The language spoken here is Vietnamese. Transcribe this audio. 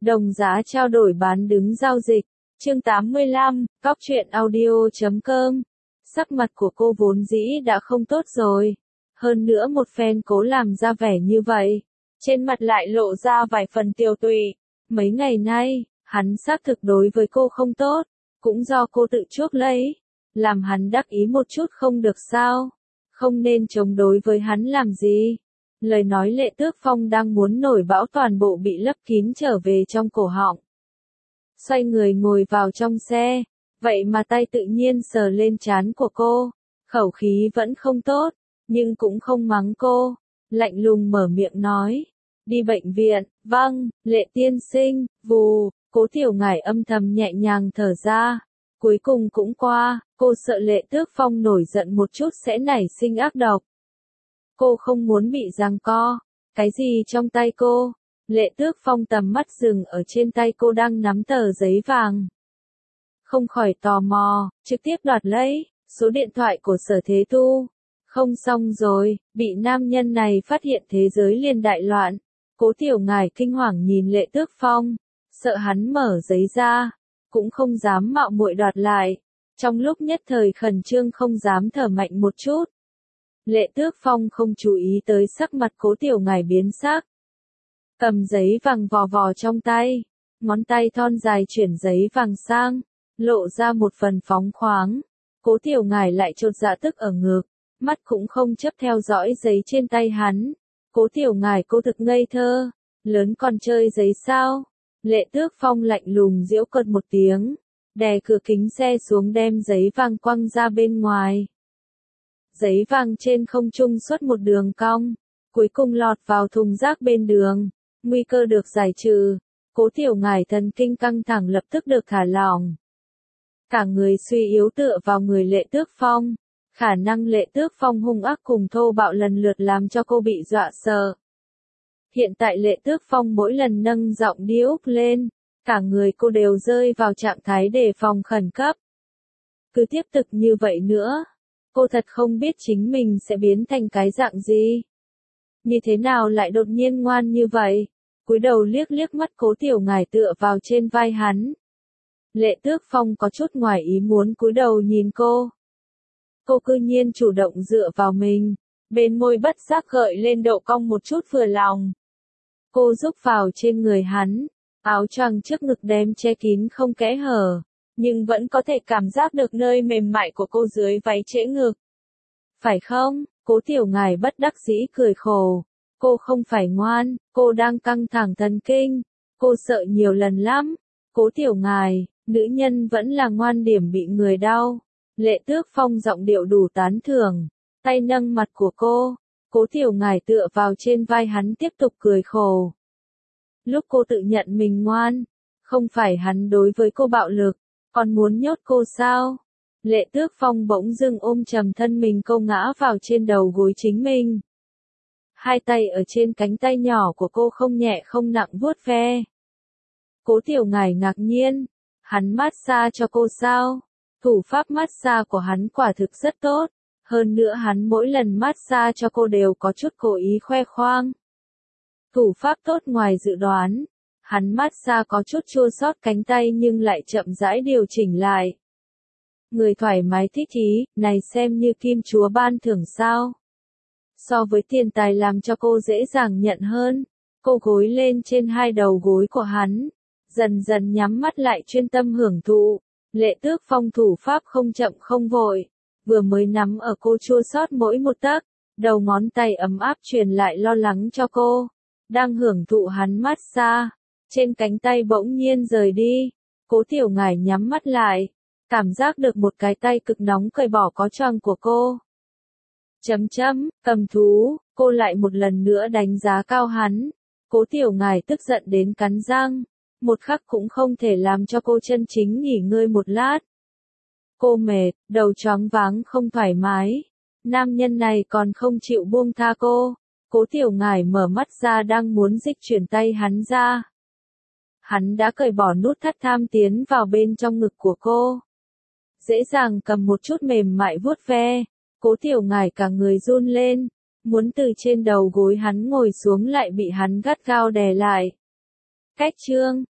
Đồng giá trao đổi bán đứng giao dịch. Chương 85, Cóc truyện audio.com. Sắc mặt của cô vốn dĩ đã không tốt rồi. Hơn nữa một phen cố làm ra vẻ như vậy. Trên mặt lại lộ ra vài phần tiều tụy. Mấy ngày nay, hắn xác thực đối với cô không tốt. Cũng do cô tự chuốc lấy. Làm hắn đắc ý một chút không được sao. Không nên chống đối với hắn làm gì. Lời nói Lệ Tước Phong đang muốn nổi bão toàn bộ bị lấp kín trở về trong cổ họng. Xoay người ngồi vào trong xe, vậy mà tay tự nhiên sờ lên trán của cô. Khẩu khí vẫn không tốt, nhưng cũng không mắng cô. Lạnh lùng mở miệng nói. Đi bệnh viện, vâng, Lệ tiên sinh, vù, Cố Tiểu Ngải âm thầm nhẹ nhàng thở ra. Cuối cùng cũng qua, cô sợ Lệ Tước Phong nổi giận một chút sẽ nảy sinh ác độc. Cô không muốn bị giằng co. Cái gì trong tay cô? Lệ Tước Phong tầm mắt dừng ở trên tay cô đang nắm tờ giấy vàng. Không khỏi tò mò, trực tiếp đoạt lấy số điện thoại của Sở Thế Tu. Không xong rồi, bị nam nhân này phát hiện thế giới liền đại loạn. Cố Tiểu Ngải kinh hoàng nhìn Lệ Tước Phong, sợ hắn mở giấy ra, cũng không dám mạo muội đoạt lại. Trong lúc nhất thời khẩn trương không dám thở mạnh một chút. Lệ Tước Phong không chú ý tới sắc mặt Cố Tiểu Ngải biến sắc. Cầm giấy vàng vò vò trong tay, ngón tay thon dài chuyển giấy vàng sang, lộ ra một phần phóng khoáng. Cố Tiểu Ngải lại chột dạ tức ở ngực, mắt cũng không chấp theo dõi giấy trên tay hắn. Cố Tiểu Ngải cô thực ngây thơ, lớn còn chơi giấy sao? Lệ Tước Phong lạnh lùng giễu cợt một tiếng, đè cửa kính xe xuống đem giấy vàng quăng ra bên ngoài. Giấy vàng trên không trung xuất một đường cong, cuối cùng lọt vào thùng rác bên đường. Nguy cơ được giải trừ, Cố Tiểu Ngải thần kinh căng thẳng lập tức được thả lỏng. Cả người suy yếu tựa vào người Lệ Tước Phong. Khả năng Lệ Tước Phong hung ác cùng thô bạo lần lượt làm cho cô bị dọa sợ. Hiện tại Lệ Tước Phong mỗi lần nâng giọng đi úc lên, cả người cô đều rơi vào trạng thái đề phòng khẩn cấp. Cứ tiếp tục như vậy nữa, cô thật không biết chính mình sẽ biến thành cái dạng gì. Như thế nào lại đột nhiên ngoan như vậy? Cúi đầu liếc liếc mắt Cố Tiểu Ngải tựa vào trên vai hắn. Lệ Tước Phong có chút ngoài ý muốn cúi đầu nhìn cô. Cô cư nhiên chủ động dựa vào mình, bên môi bất giác gợi lên độ cong một chút vừa lòng. Cô rúc vào trên người hắn, áo choàng trước ngực đem che kín không kẽ hở, nhưng vẫn có thể cảm giác được nơi mềm mại của cô dưới váy trễ ngực. Phải không? Cố Tiểu Ngải bất đắc dĩ cười khổ. Cô không phải ngoan, cô đang căng thẳng thần kinh. Cô sợ nhiều lần lắm. Cố Tiểu Ngải, nữ nhân vẫn là ngoan điểm bị người đau. Lệ Tước Phong giọng điệu đủ tán thưởng, tay nâng mặt của cô. Cố Tiểu Ngải tựa vào trên vai hắn tiếp tục cười khổ. Lúc cô tự nhận mình ngoan, không phải hắn đối với cô bạo lực, còn muốn nhốt cô sao? Lệ Tước Phong bỗng dưng ôm trầm thân mình cô ngã vào trên đầu gối chính mình. Hai tay ở trên cánh tay nhỏ của cô không nhẹ không nặng vuốt ve. Cố Tiểu Ngải ngạc nhiên, hắn massage cho cô sao? Thủ pháp massage của hắn quả thực rất tốt, hơn nữa hắn mỗi lần massage cho cô đều có chút cố ý khoe khoang. Thủ pháp tốt ngoài dự đoán, hắn massage có chút chua xót cánh tay nhưng lại chậm rãi điều chỉnh lại. Người thoải mái thích ý, này xem như kim chúa ban thưởng sao. So với tiền tài làm cho cô dễ dàng nhận hơn, cô gối lên trên hai đầu gối của hắn, dần dần nhắm mắt lại chuyên tâm hưởng thụ. Lệ Tước Phong thủ pháp không chậm không vội, vừa mới nắm ở cô chua xót mỗi một tấc, đầu ngón tay ấm áp truyền lại lo lắng cho cô. Đang hưởng thụ hắn massage, trên cánh tay bỗng nhiên rời đi, Cố Tiểu Ngải nhắm mắt lại. Cảm giác được một cái tay cực nóng cởi bỏ có choàng của cô. Cầm thú, cô lại một lần nữa đánh giá cao hắn. Cố Tiểu Ngải tức giận đến cắn răng. Một khắc cũng không thể làm cho cô chân chính nghỉ ngơi một lát. Cô mệt, đầu choáng váng không thoải mái. Nam nhân này còn không chịu buông tha cô. Cố Tiểu Ngải mở mắt ra đang muốn dịch chuyển tay hắn ra. Hắn đã cởi bỏ nút thắt tham tiến vào bên trong ngực của cô. Dễ dàng cầm một chút mềm mại vuốt ve, Cố Tiểu Ngải cả người run lên, muốn từ trên đầu gối hắn ngồi xuống lại bị hắn gắt gao đè lại. Cách chương